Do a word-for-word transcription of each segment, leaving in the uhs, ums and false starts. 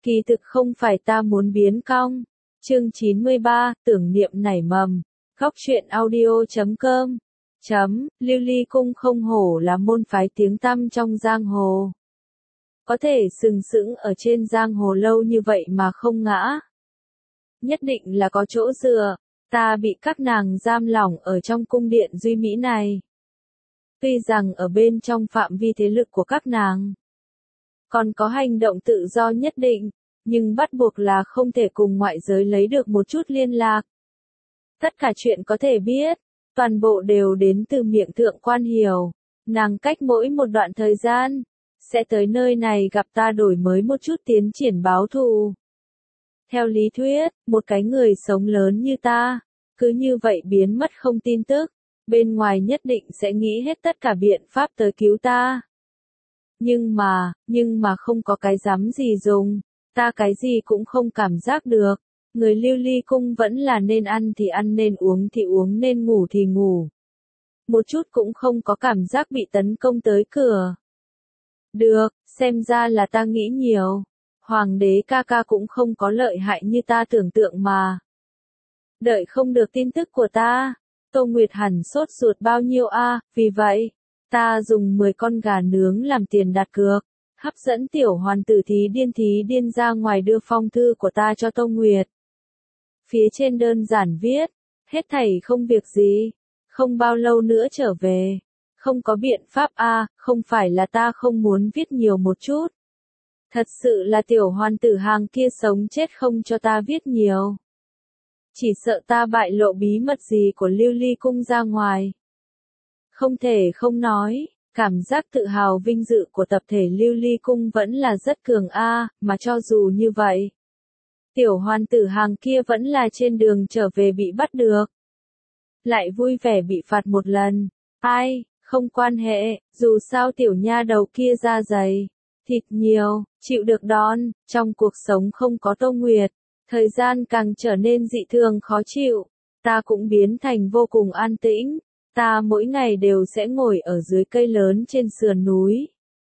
Kỳ thực không phải ta muốn biến cong. Chương chín mươi ba, tưởng niệm nảy mầm. Góc truyện audio chấm com. Chấm, Lưu Ly Cung không hổ là môn phái tiếng tăm trong giang hồ. Có thể sừng sững ở trên giang hồ lâu như vậy mà không ngã. Nhất định là có chỗ dựa, ta bị các nàng giam lỏng ở trong cung điện duy mỹ này. Tuy rằng ở bên trong phạm vi thế lực của các nàng, còn có hành động tự do nhất định, nhưng bắt buộc là không thể cùng ngoại giới lấy được một chút liên lạc. Tất cả chuyện có thể biết, toàn bộ đều đến từ miệng Thượng Quan Hiểu. Nàng cách mỗi một đoạn thời gian, sẽ tới nơi này gặp ta đổi mới một chút tiến triển báo thù. Theo lý thuyết, một cái người sống lớn như ta, cứ như vậy biến mất không tin tức, bên ngoài nhất định sẽ nghĩ hết tất cả biện pháp tới cứu ta. Nhưng mà, nhưng mà không có cái dám gì dùng, ta cái gì cũng không cảm giác được. Người Lưu Ly Cung vẫn là nên ăn thì ăn, nên uống thì uống, nên ngủ thì ngủ. Một chút cũng không có cảm giác bị tấn công tới cửa. Được, xem ra là ta nghĩ nhiều. Hoàng đế ca ca cũng không có lợi hại như ta tưởng tượng mà. Đợi không được tin tức của ta, Tô Nguyệt hẳn sốt ruột bao nhiêu a, vì vậy, ta dùng mười con gà nướng làm tiền đặt cược, hấp dẫn tiểu hoàn tử thí điên thí điên ra ngoài đưa phong thư của ta cho Tô Nguyệt. Phía trên đơn giản viết, hết thảy không việc gì, không bao lâu nữa trở về. Không có biện pháp a, không phải là ta không muốn viết nhiều một chút. Thật sự là tiểu hoàn tử hàng kia sống chết không cho ta viết nhiều. Chỉ sợ ta bại lộ bí mật gì của Lưu Ly Cung ra ngoài. Không thể không nói, cảm giác tự hào vinh dự của tập thể Lưu Ly Cung vẫn là rất cường a, mà cho dù như vậy, tiểu hoàn tử hàng kia vẫn là trên đường trở về bị bắt được. Lại vui vẻ bị phạt một lần. Ai, không quan hệ, dù sao tiểu nha đầu kia da dày, thịt nhiều, chịu được đòn, trong cuộc sống không có Tô Nguyệt, thời gian càng trở nên dị thường khó chịu, ta cũng biến thành vô cùng an tĩnh, ta mỗi ngày đều sẽ ngồi ở dưới cây lớn trên sườn núi.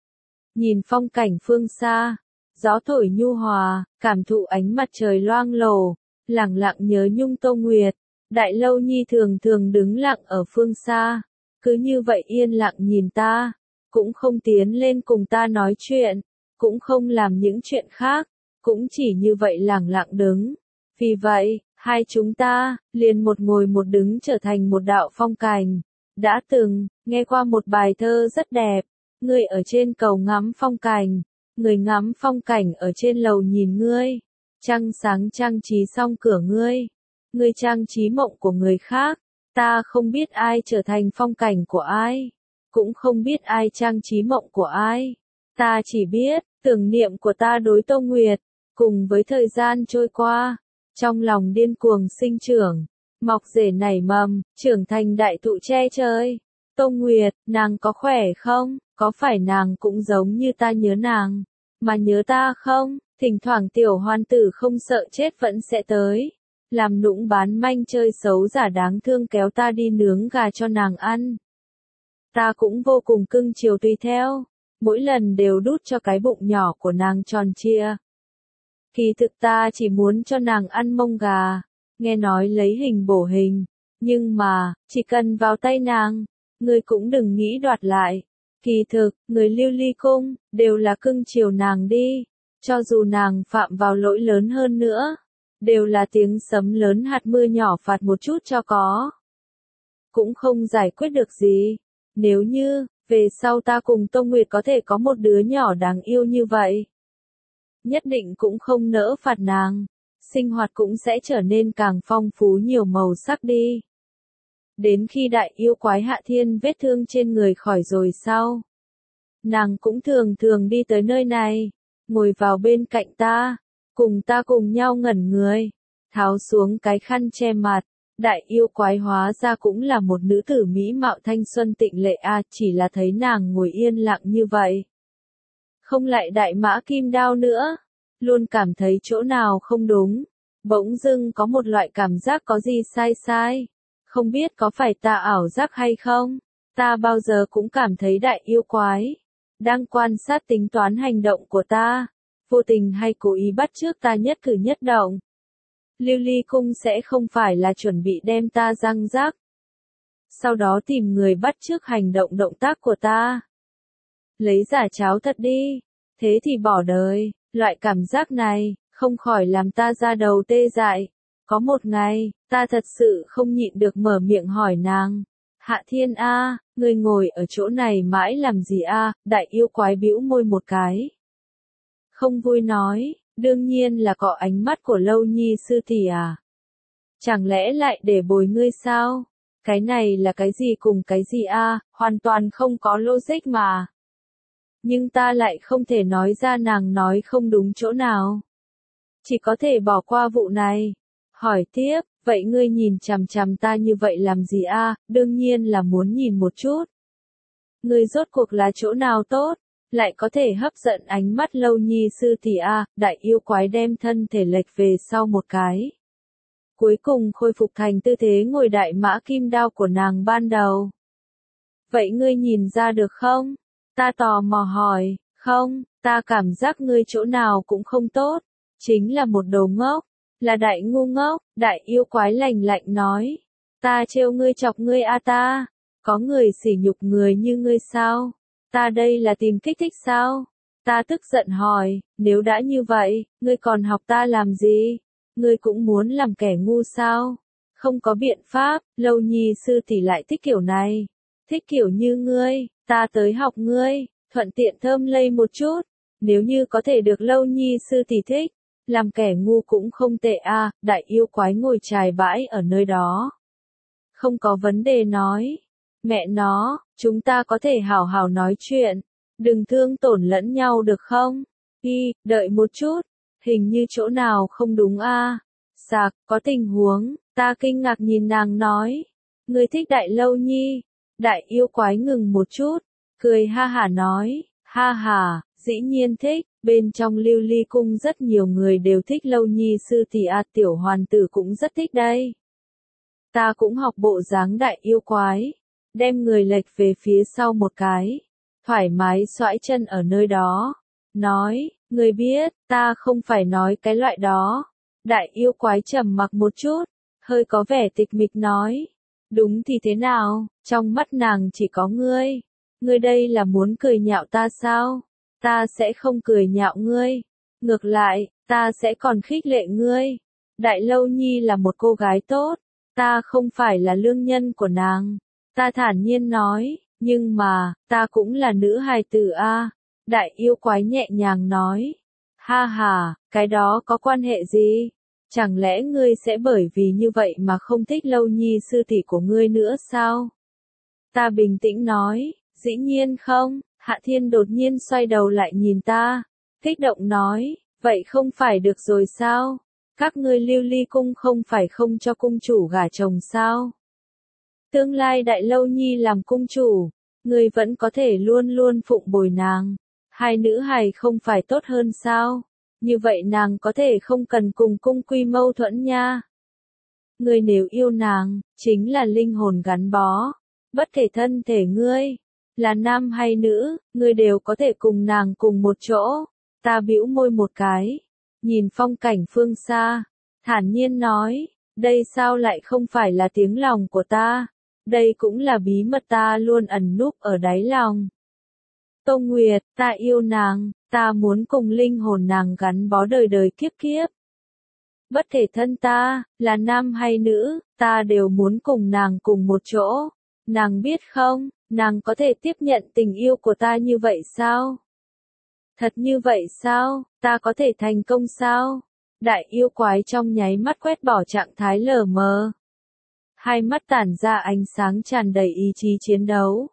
Nhìn phong cảnh phương xa, gió thổi nhu hòa, cảm thụ ánh mặt trời loang lổ, lẳng lặng nhớ nhung Tô Nguyệt, Đại Lâu Nhi thường thường đứng lặng ở phương xa. Cứ như vậy yên lặng nhìn ta, cũng không tiến lên cùng ta nói chuyện, cũng không làm những chuyện khác, cũng chỉ như vậy lẳng lặng đứng. Vì vậy, hai chúng ta, liền một ngồi một đứng trở thành một đạo phong cảnh. Đã từng, nghe qua một bài thơ rất đẹp, người ở trên cầu ngắm phong cảnh, người ngắm phong cảnh ở trên lầu nhìn ngươi, trăng sáng trang trí xong cửa ngươi, ngươi trang trí mộng của người khác. Ta không biết ai trở thành phong cảnh của ai, cũng không biết ai trang trí mộng của ai. Ta chỉ biết, tưởng niệm của ta đối Tô Nguyệt, cùng với thời gian trôi qua, trong lòng điên cuồng sinh trưởng, mọc rễ nảy mầm, trưởng thành đại thụ che trời. Tô Nguyệt, nàng có khỏe không? Có phải nàng cũng giống như ta nhớ nàng, mà nhớ ta không? Thỉnh thoảng tiểu hoàn tử không sợ chết vẫn sẽ tới. Làm nũng bán manh chơi xấu giả đáng thương kéo ta đi nướng gà cho nàng ăn. Ta cũng vô cùng cưng chiều tùy theo, mỗi lần đều đút cho cái bụng nhỏ của nàng tròn trịa. Kỳ thực ta chỉ muốn cho nàng ăn mông gà, nghe nói lấy hình bổ hình, nhưng mà, chỉ cần vào tay nàng, người cũng đừng nghĩ đoạt lại. Kỳ thực, người Lưu Ly Cung, đều là cưng chiều nàng đi, cho dù nàng phạm vào lỗi lớn hơn nữa. Đều là tiếng sấm lớn hạt mưa nhỏ phạt một chút cho có. Cũng không giải quyết được gì. Nếu như, về sau ta cùng Tô Nguyệt có thể có một đứa nhỏ đáng yêu như vậy. Nhất định cũng không nỡ phạt nàng. Sinh hoạt cũng sẽ trở nên càng phong phú nhiều màu sắc đi. Đến khi đại yêu quái Hạ Thiên vết thương trên người khỏi rồi sau. Nàng cũng thường thường đi tới nơi này, ngồi vào bên cạnh ta. Cùng ta cùng nhau ngẩn người, tháo xuống cái khăn che mặt, đại yêu quái hóa ra cũng là một nữ tử mỹ mạo thanh xuân tịnh lệ a, chỉ là thấy nàng ngồi yên lặng như vậy. Không lại đại mã kim đao nữa, luôn cảm thấy chỗ nào không đúng, bỗng dưng có một loại cảm giác có gì sai sai, không biết có phải ta ảo giác hay không, ta bao giờ cũng cảm thấy đại yêu quái đang quan sát tính toán hành động của ta. vô tình hay cố ý bắt chước ta nhất cử nhất động. Lưu ly cung sẽ không phải là chuẩn bị đem ta răng rắc. Sau đó tìm người bắt chước hành động động tác của ta. Lấy giả cháo thật đi, thế thì bỏ đời, loại cảm giác này, không khỏi làm ta ra đầu tê dại. Có một ngày, ta thật sự không nhịn được mở miệng hỏi nàng. Hạ Thiên A, ngươi ngồi ở chỗ này mãi làm gì a? Đại yêu quái bĩu môi một cái. Không vui nói, đương nhiên là cọ ánh mắt của Lâu Nhi sư tỷ à. Chẳng lẽ lại để bồi ngươi sao? Cái này là cái gì cùng cái gì a? Hoàn toàn không có logic mà. Nhưng ta lại không thể nói ra nàng nói không đúng chỗ nào. Chỉ có thể bỏ qua vụ này. Hỏi tiếp, vậy ngươi nhìn chằm chằm ta như vậy làm gì a? Đương nhiên là muốn nhìn một chút. Ngươi rốt cuộc là chỗ nào tốt, lại có thể hấp dẫn ánh mắt Lâu Nhi sư tỷ a? Đại yêu quái đem thân thể lệch về sau một cái. Cuối cùng khôi phục thành tư thế ngồi đại mã kim đao của nàng ban đầu. Vậy ngươi nhìn ra được không? Ta tò mò hỏi, không, ta cảm giác ngươi chỗ nào cũng không tốt, chính là một đồ ngốc, là đại ngu ngốc. Đại yêu quái lạnh lạnh nói, ta trêu ngươi chọc ngươi a ta, có người sỉ nhục người như ngươi sao? Ta đây là tìm kích thích sao? Ta tức giận hỏi, nếu đã như vậy, ngươi còn học ta làm gì? Ngươi cũng muốn làm kẻ ngu sao? Không có biện pháp, Lâu Nhi sư tỷ lại thích kiểu này. Thích kiểu như ngươi, ta tới học ngươi, thuận tiện thơm lây một chút. Nếu như có thể được Lâu Nhi sư tỷ thích, làm kẻ ngu cũng không tệ a. Đại yêu quái ngồi chài bãi ở nơi đó. Không có vấn đề nói. Mẹ nó, chúng ta có thể hào hào nói chuyện. Đừng thương tổn lẫn nhau được không? Y, đợi một chút. Hình như chỗ nào không đúng a. Sạc, có tình huống. Ta kinh ngạc nhìn nàng nói. Ngươi thích Đại Lâu Nhi. Đại yêu quái ngừng một chút. Cười ha hả nói. Ha ha, dĩ nhiên thích. Bên trong Lưu Ly cung rất nhiều người đều thích Lâu Nhi sư tỷ a. Tiểu hoàn tử cũng rất thích đây. Ta cũng học bộ dáng đại yêu quái. Đem người lệch về phía sau một cái. Thoải mái xoãi chân ở nơi đó. Nói, người biết, ta không phải nói cái loại đó. Đại yêu quái trầm mặc một chút. Hơi có vẻ tịch mịch nói. Đúng thì thế nào, trong mắt nàng chỉ có ngươi. Ngươi đây là muốn cười nhạo ta sao? Ta sẽ không cười nhạo ngươi. Ngược lại, ta sẽ còn khích lệ ngươi. Đại Lâu Nhi là một cô gái tốt. Ta không phải là lương nhân của nàng. Ta thản nhiên nói, nhưng mà, ta cũng là nữ hài tử a. Đại yêu quái nhẹ nhàng nói. Ha ha, cái đó có quan hệ gì? Chẳng lẽ ngươi sẽ bởi vì như vậy mà không thích Lâu Nhi sư tỷ của ngươi nữa sao? Ta bình tĩnh nói, dĩ nhiên không. Hạ Thiên đột nhiên xoay đầu lại nhìn ta, kích động nói, vậy không phải được rồi sao? Các ngươi Lưu Ly cung không phải không cho cung chủ gả chồng sao? Tương lai Đại Lâu Nhi làm cung chủ, ngươi vẫn có thể luôn luôn phụng bồi nàng. Hai nữ hài không phải tốt hơn sao? Như vậy nàng có thể không cần cùng cung quy mâu thuẫn nha. Ngươi nếu yêu nàng, chính là linh hồn gắn bó, bất kể thân thể ngươi là nam hay nữ, ngươi đều có thể cùng nàng cùng một chỗ. Ta bĩu môi một cái, nhìn phong cảnh phương xa, thản nhiên nói, đây sao lại không phải là tiếng lòng của ta, đây cũng là bí mật ta luôn ẩn núp ở đáy lòng. Tô Nguyệt, ta yêu nàng, ta muốn cùng linh hồn nàng gắn bó đời đời kiếp kiếp. Bất kể thân ta, là nam hay nữ, ta đều muốn cùng nàng cùng một chỗ. Nàng biết không, nàng có thể tiếp nhận tình yêu của ta như vậy sao? Thật như vậy sao, ta có thể thành công sao? Đại yêu quái trong nháy mắt quét bỏ trạng thái lờ mờ. Hai mắt tản ra ánh sáng tràn đầy ý chí chiến đấu.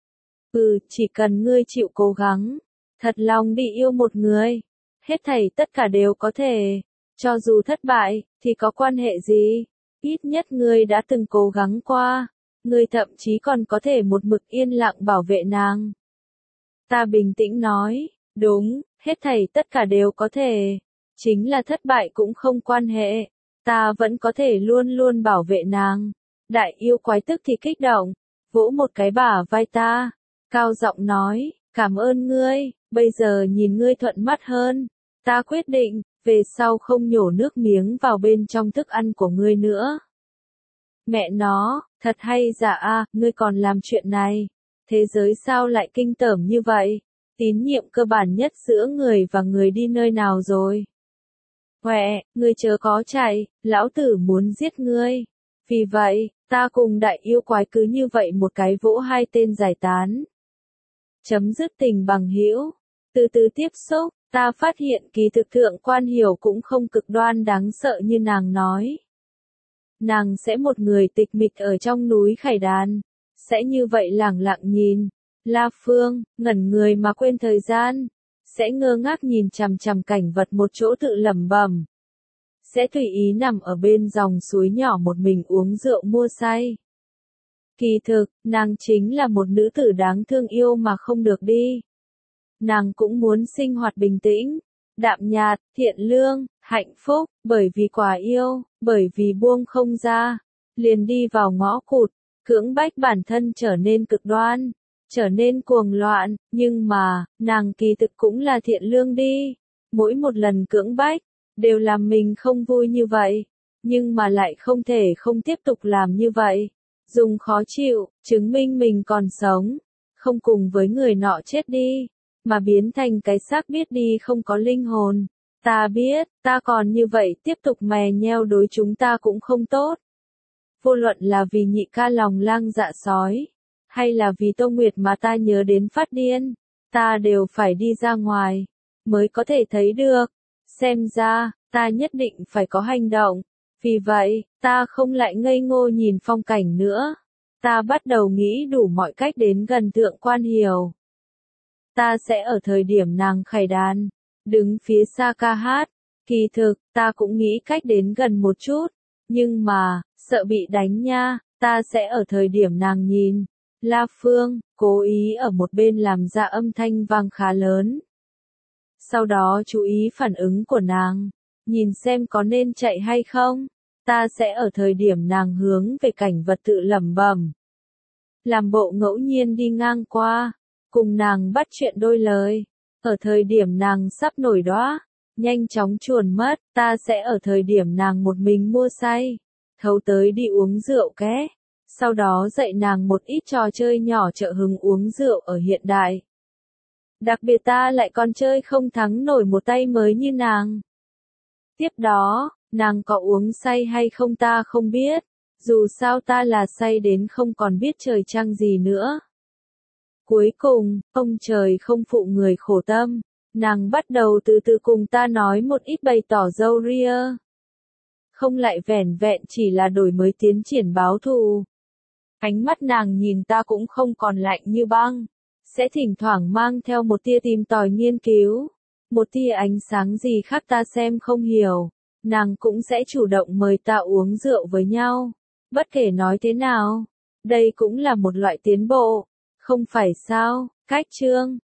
Ừ, chỉ cần ngươi chịu cố gắng, thật lòng đi yêu một người, hết thảy tất cả đều có thể. Cho dù thất bại, thì có quan hệ gì? Ít nhất ngươi đã từng cố gắng qua. Ngươi thậm chí còn có thể một mực yên lặng bảo vệ nàng. Ta bình tĩnh nói, đúng, hết thảy tất cả đều có thể. Chính là thất bại cũng không quan hệ. Ta vẫn có thể luôn luôn bảo vệ nàng. Đại yêu quái tức thì kích động, vỗ một cái bả vai ta, cao giọng nói, cảm ơn ngươi, bây giờ nhìn ngươi thuận mắt hơn. ta quyết định, về sau không nhổ nước miếng vào bên trong thức ăn của ngươi nữa. Mẹ nó, thật hay giả a, ngươi còn làm chuyện này. Thế giới sao lại kinh tởm như vậy? Tín nhiệm cơ bản nhất giữa người và người đi nơi nào rồi? Huệ, ngươi chớ có chạy, lão tử muốn giết ngươi. Vì vậy, ta cùng đại yêu quái cứ như vậy một cái vỗ hai tên giải tán. Chấm dứt tình bằng hữu. Từ từ tiếp xúc, ta phát hiện kỳ thực thượng quan hiểu cũng không cực đoan đáng sợ như nàng nói. Nàng sẽ một người tịch mịch ở trong núi Khải Đàn, sẽ như vậy lẳng lặng nhìn. La Phương, ngẩn người mà quên thời gian, sẽ ngơ ngác nhìn chằm chằm cảnh vật một chỗ tự lẩm bẩm. Sẽ tùy ý nằm ở bên dòng suối nhỏ một mình uống rượu mua say. Kỳ thực, nàng chính là một nữ tử đáng thương yêu mà không được đi. Nàng cũng muốn sinh hoạt bình tĩnh, đạm nhạt, thiện lương, hạnh phúc, bởi vì quá yêu, bởi vì buông không ra, liền đi vào ngõ cụt, cưỡng bách bản thân trở nên cực đoan, trở nên cuồng loạn, nhưng mà, nàng kỳ thực cũng là thiện lương đi. Mỗi một lần cưỡng bách, đều làm mình không vui như vậy, nhưng mà lại không thể không tiếp tục làm như vậy. Dùng khó chịu, chứng minh mình còn sống, không cùng với người nọ chết đi, mà biến thành cái xác biết đi không có linh hồn. Ta biết, ta còn như vậy tiếp tục mè nheo đối chúng ta cũng không tốt. Vô luận là vì nhị ca lòng lang dạ sói, hay là vì Tô Nguyệt mà ta nhớ đến phát điên, ta đều phải đi ra ngoài, mới có thể thấy được. Xem ra, ta nhất định phải có hành động. Vì vậy, ta không lại ngây ngô nhìn phong cảnh nữa. Ta bắt đầu nghĩ đủ mọi cách đến gần thượng quan hiểu. Ta sẽ ở thời điểm nàng khải đàn, đứng phía xa ca hát. Kỳ thực, ta cũng nghĩ cách đến gần một chút. Nhưng mà, sợ bị đánh nha, ta sẽ ở thời điểm nàng nhìn. La Phương, cố ý ở một bên làm ra âm thanh vang khá lớn. Sau đó chú ý phản ứng của nàng, nhìn xem có nên chạy hay không. Ta sẽ ở thời điểm nàng hướng về cảnh vật tự lẩm bẩm. Làm bộ ngẫu nhiên đi ngang qua, cùng nàng bắt chuyện đôi lời. Ở thời điểm nàng sắp nổi đóa, nhanh chóng chuồn mất, ta sẽ ở thời điểm nàng một mình mua say, thấu tới đi uống rượu ké. Sau đó dạy nàng một ít trò chơi nhỏ trợ hứng uống rượu ở hiện đại. Đặc biệt ta lại còn chơi không thắng nổi một tay mới như nàng. Tiếp đó, nàng có uống say hay không ta không biết, dù sao ta là say đến không còn biết trời trăng gì nữa. Cuối cùng, ông trời không phụ người khổ tâm, nàng bắt đầu từ từ cùng ta nói một ít bày tỏ dâu ria. Không lại vẻn vẹn chỉ là đổi mới tiến triển báo thù. Ánh mắt nàng nhìn ta cũng không còn lạnh như băng, sẽ thỉnh thoảng mang theo một tia tìm tòi nghiên cứu, một tia ánh sáng gì khác ta xem không hiểu. Nàng cũng sẽ chủ động mời ta uống rượu với nhau. Bất kể nói thế nào, đây cũng là một loại tiến bộ, không phải sao? Cách chương